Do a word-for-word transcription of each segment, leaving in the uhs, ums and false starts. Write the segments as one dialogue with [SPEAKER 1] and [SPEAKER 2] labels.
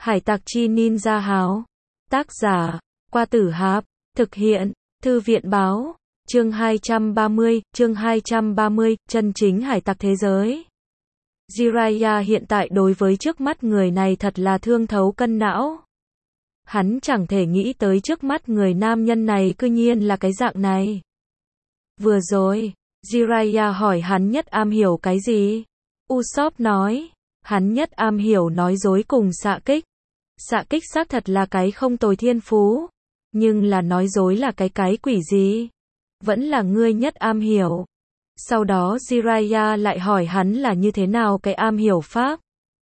[SPEAKER 1] Hải tặc chi ninja háo. Tác giả, Qua Tử Hạp. Thực hiện, Thư viện báo. Chương hai trăm ba mươi, chương hai trăm ba mươi, chân chính hải tặc thế giới. Jiraiya hiện tại đối với trước mắt người này thật là thương thấu cân não. Hắn chẳng thể nghĩ tới trước mắt người nam nhân này cư nhiên là cái dạng này. Vừa rồi, Jiraiya hỏi hắn nhất am hiểu cái gì? Usopp nói, hắn nhất am hiểu nói dối cùng xạ kích. Xạ kích xác thật là cái không tồi thiên phú, nhưng là nói dối là cái cái quỷ gì? Vẫn là ngươi nhất am hiểu. Sau đó Jiraiya lại hỏi hắn là như thế nào cái am hiểu pháp.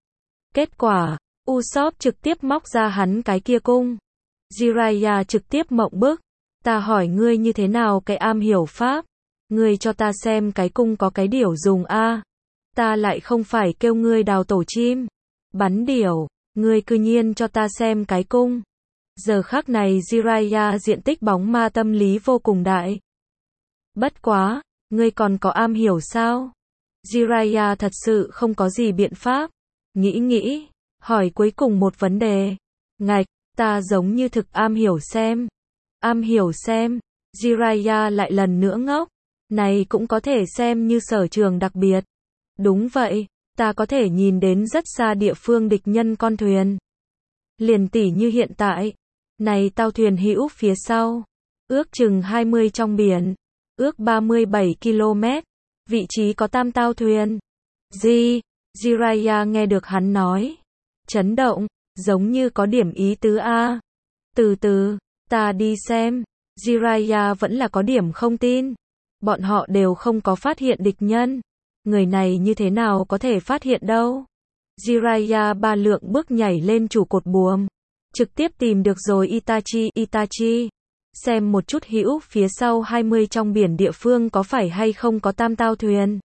[SPEAKER 1] Kết quả, Usopp trực tiếp móc ra hắn cái kia cung. Jiraiya trực tiếp mộng bức. Ta hỏi ngươi như thế nào cái am hiểu pháp? Ngươi cho ta xem cái cung có cái điểu dùng a. Ta lại không phải kêu ngươi đào tổ chim, bắn điểu, ngươi cư nhiên cho ta xem cái cung. Giờ khắc này Jiraiya diện tích bóng ma tâm lý vô cùng đại. Bất quá, ngươi còn có am hiểu sao? Jiraiya thật sự không có gì biện pháp. Nghĩ nghĩ, hỏi cuối cùng một vấn đề. Ngạch, ta giống như thực am hiểu xem. Am hiểu xem, Jiraiya lại lần nữa ngốc. Này cũng có thể xem như sở trường đặc biệt. Đúng vậy, ta có thể nhìn đến rất xa địa phương địch nhân con thuyền. Liền tỉ như hiện tại, này tàu thuyền hữu phía sau, ước chừng hai mươi trong biển, ước ba mươi bảy ki lô mét, vị trí có tam tàu thuyền. Gì? Jiraiya nghe được hắn nói, chấn động, giống như có điểm ý tứ a. Từ từ, ta đi xem. Jiraiya vẫn là có điểm không tin. Bọn họ đều không có phát hiện địch nhân. Người này như thế nào có thể phát hiện đâu? Jiraiya ba lượng bước nhảy lên trụ cột buồm, trực tiếp tìm được rồi Itachi. Itachi, xem một chút hữu phía sau hai mươi trong biển địa phương có phải hay không có tam tàu thuyền.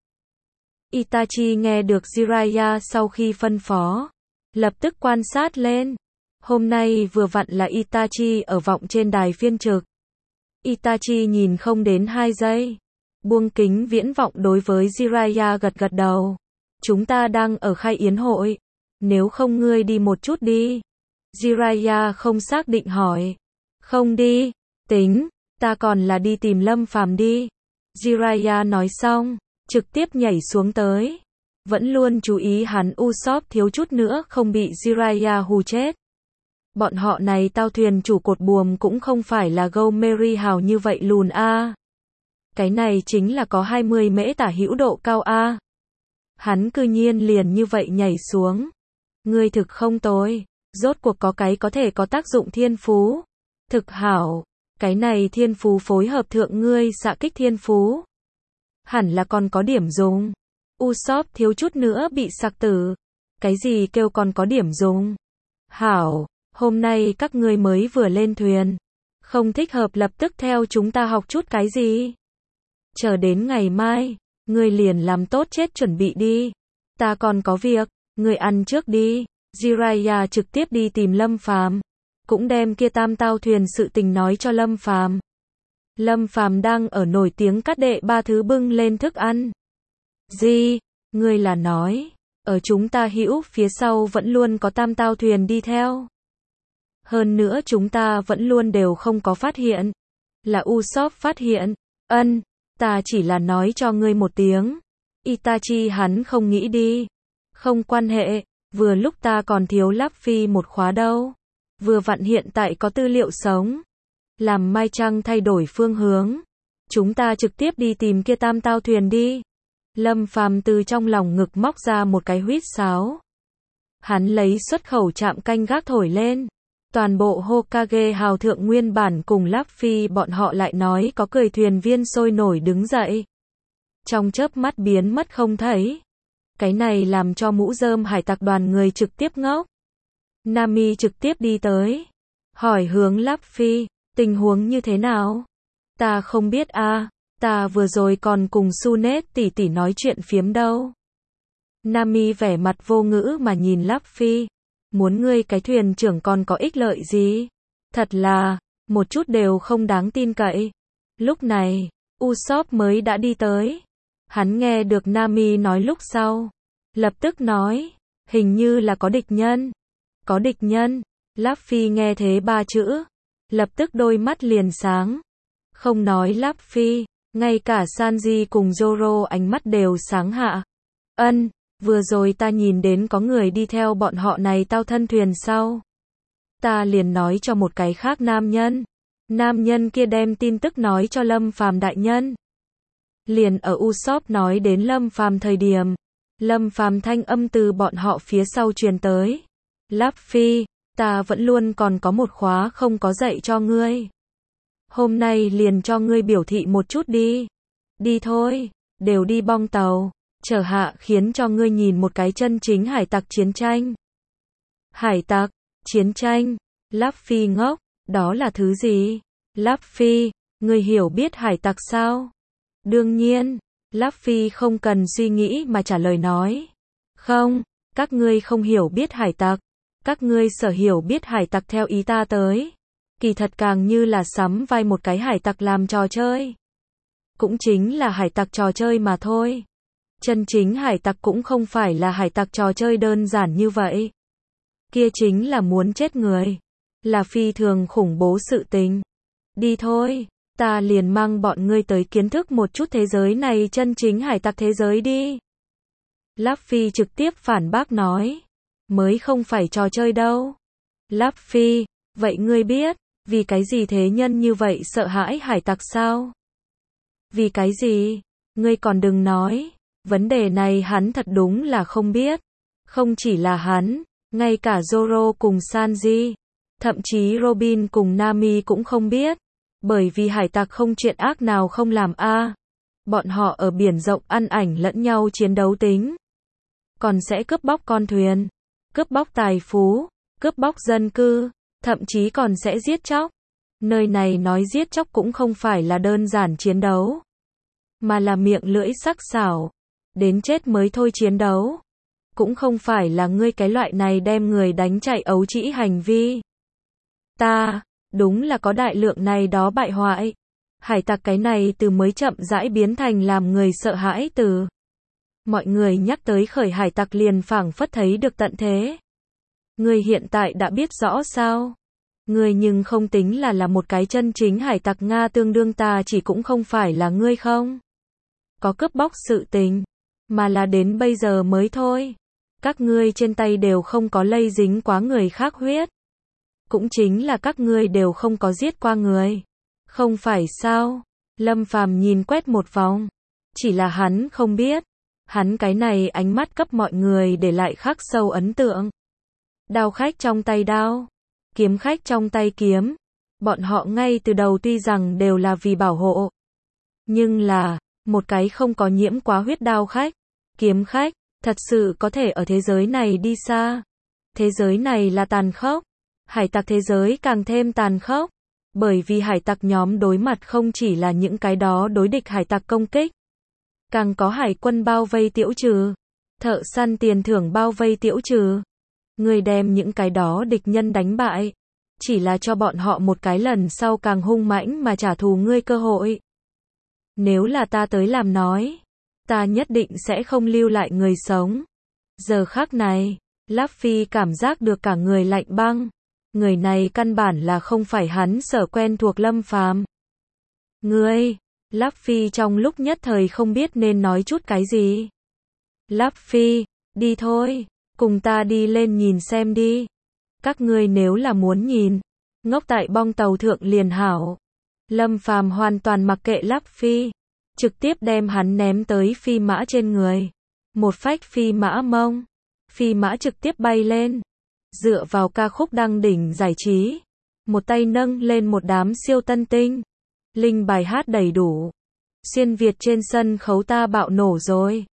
[SPEAKER 1] Itachi nghe được Jiraiya sau khi phân phó, lập tức quan sát lên. Hôm nay vừa vặn là Itachi ở vọng trên đài phiên trực. Itachi nhìn không đến hai giây, buông kính viễn vọng đối với Jiraiya gật gật đầu. Chúng ta đang ở khai yến hội, nếu không ngươi đi một chút đi. Jiraiya không xác định hỏi. Không đi, tính, ta còn là đi tìm Lâm Phàm đi. Jiraiya nói xong, trực tiếp nhảy xuống tới. Vẫn luôn chú ý hắn Usopp thiếu chút nữa không bị Jiraiya hù chết. Bọn họ này tàu thuyền chủ cột buồm cũng không phải là Go Merry hào như vậy lùn a. Cái này chính là có hai mươi mễ tả hữu độ cao a. Hắn cư nhiên liền như vậy nhảy xuống. Ngươi thực không tồi, rốt cuộc có cái có thể có tác dụng thiên phú. Thực hảo, cái này thiên phú phối hợp thượng ngươi xạ kích thiên phú. Hẳn là còn có điểm dùng. Usopp thiếu chút nữa bị sặc tử. Cái gì kêu còn có điểm dùng? Hảo, hôm nay các ngươi mới vừa lên thuyền. Không thích hợp lập tức theo chúng ta học chút cái gì. Chờ đến ngày mai, ngươi liền làm tốt chết chuẩn bị đi. Ta còn có việc, ngươi ăn trước đi. Jiraiya trực tiếp đi tìm Lâm Phàm, cũng đem kia tam tàu thuyền sự tình nói cho Lâm Phàm. Lâm Phàm đang ở nổi tiếng cắt đệ ba thứ bưng lên thức ăn. Gì? Ngươi là nói, ở chúng ta hữu phía sau vẫn luôn có tam tàu thuyền đi theo. Hơn nữa chúng ta vẫn luôn đều không có phát hiện. Là Usopp phát hiện. Ân, ta chỉ là nói cho ngươi một tiếng. Itachi hắn không nghĩ đi. Không quan hệ, vừa lúc ta còn thiếu Luffy một khóa đâu. Vừa vặn hiện tại có tư liệu sống. Làm Mai Trăng thay đổi phương hướng. Chúng ta trực tiếp đi tìm kia tam tàu thuyền đi. Lâm Phàm từ trong lòng ngực móc ra một cái huýt sáo. Hắn lấy xuất khẩu chạm canh gác thổi lên. Toàn bộ Hokage hào thượng nguyên bản cùng Luffy bọn họ lại nói có cười thuyền viên sôi nổi đứng dậy. Trong chớp mắt biến mất không thấy. Cái này làm cho mũ rơm hải tặc đoàn người trực tiếp ngốc. Nami trực tiếp đi tới. Hỏi hướng Luffy, tình huống như thế nào? Ta không biết a, ta vừa rồi còn cùng Sunet tỷ tỷ nói chuyện phiếm đâu. Nami vẻ mặt vô ngữ mà nhìn Luffy. Muốn ngươi cái thuyền trưởng còn có ích lợi gì? Thật là, một chút đều không đáng tin cậy. Lúc này, Usopp mới đã đi tới. Hắn nghe được Nami nói lúc sau. Lập tức nói, hình như là có địch nhân. Có địch nhân. Láp Phi nghe thế ba chữ, lập tức đôi mắt liền sáng. Không nói Láp Phi, ngay cả Sanji cùng Zoro ánh mắt đều sáng hạ. Ân, vừa rồi ta nhìn đến có người đi theo bọn họ này tao thân thuyền sau. Ta liền nói cho một cái khác nam nhân. Nam nhân kia đem tin tức nói cho Lâm Phàm đại nhân. Liền ở Usopp nói đến Lâm Phàm thời điểm, Lâm Phàm thanh âm từ bọn họ phía sau truyền tới. Láp Phi, ta vẫn luôn còn có một khóa không có dạy cho ngươi. Hôm nay liền cho ngươi biểu thị một chút đi. Đi thôi, đều đi bong tàu, chở hạ khiến cho ngươi nhìn một cái chân chính hải tặc chiến tranh. Hải tặc, chiến tranh, Láp Phi ngốc, đó là thứ gì? Láp Phi, ngươi hiểu biết hải tặc sao? Đương nhiên, Láp Phi không cần suy nghĩ mà trả lời nói. Không, các ngươi không hiểu biết hải tặc. Các ngươi sở hiểu biết hải tặc theo ý ta tới. Kỳ thật càng như là sắm vai một cái hải tặc làm trò chơi. Cũng chính là hải tặc trò chơi mà thôi. Chân chính hải tặc cũng không phải là hải tặc trò chơi đơn giản như vậy. Kia chính là muốn chết người. Là phi thường khủng bố sự tình. Đi thôi, ta liền mang bọn ngươi tới kiến thức một chút thế giới này chân chính hải tặc thế giới đi. Láp Phi trực tiếp phản bác nói. Mới không phải trò chơi đâu. Láp Phi, vậy ngươi biết, vì cái gì thế nhân như vậy sợ hãi hải tặc sao? Vì cái gì? Ngươi còn đừng nói. Vấn đề này hắn thật đúng là không biết. Không chỉ là hắn, ngay cả Zoro cùng Sanji, thậm chí Robin cùng Nami cũng không biết. Bởi vì hải tặc không chuyện ác nào không làm a. À. Bọn họ ở biển rộng ăn ảnh lẫn nhau chiến đấu tính. Còn sẽ cướp bóc con thuyền, cướp bóc tài phú, cướp bóc dân cư, thậm chí còn sẽ giết chóc. Nơi này nói giết chóc cũng không phải là đơn giản chiến đấu, mà là miệng lưỡi sắc sảo, đến chết mới thôi chiến đấu. Cũng không phải là ngươi cái loại này đem người đánh chạy ấu trĩ hành vi. Ta, đúng là có đại lượng này đó bại hoại. Hải tặc cái này từ mới chậm rãi biến thành làm người sợ hãi từ. Mọi người nhắc tới khởi hải tặc liền phảng phất thấy được tận thế. Ngươi hiện tại đã biết rõ sao? Ngươi nhưng không tính là là một cái chân chính hải tặc Nga, tương đương ta chỉ cũng không phải là ngươi không? Có cướp bóc sự tình, mà là đến bây giờ mới thôi. Các ngươi trên tay đều không có lây dính quá người khác huyết. Cũng chính là các ngươi đều không có giết qua người. Không phải sao? Lâm Phàm nhìn quét một vòng. Chỉ là hắn không biết. Hắn cái này ánh mắt cấp mọi người để lại khắc sâu ấn tượng. Đao khách trong tay đao, kiếm khách trong tay kiếm. Bọn họ ngay từ đầu tuy rằng đều là vì bảo hộ. Nhưng là, một cái không có nhiễm quá huyết đao khách, kiếm khách, thật sự có thể ở thế giới này đi xa. Thế giới này là tàn khốc. Hải tặc thế giới càng thêm tàn khốc. Bởi vì hải tặc nhóm đối mặt không chỉ là những cái đó đối địch hải tặc công kích. Càng có hải quân bao vây tiễu trừ. Thợ săn tiền thưởng bao vây tiễu trừ. Người đem những cái đó địch nhân đánh bại. Chỉ là cho bọn họ một cái lần sau càng hung mãnh mà trả thù ngươi cơ hội. Nếu là ta tới làm nói, ta nhất định sẽ không lưu lại người sống. Giờ khắc này, Láp Phi cảm giác được cả người lạnh băng. Người này căn bản là không phải hắn sở quen thuộc Lâm Phàm. Ngươi, Láp Phi trong lúc nhất thời không biết nên nói chút cái gì. Láp Phi, đi thôi, cùng ta đi lên nhìn xem đi. Các ngươi nếu là muốn nhìn, ngốc tại bong tàu thượng liền hảo. Lâm Phàm hoàn toàn mặc kệ Láp Phi, trực tiếp đem hắn ném tới phi mã trên người. Một phách phi mã mông, phi mã trực tiếp bay lên. Dựa vào ca khúc đăng đỉnh giải trí, một tay nâng lên một đám siêu tân tinh. Linh bài hát đầy đủ. Xuyên Việt trên sân khấu ta bạo nổ rồi.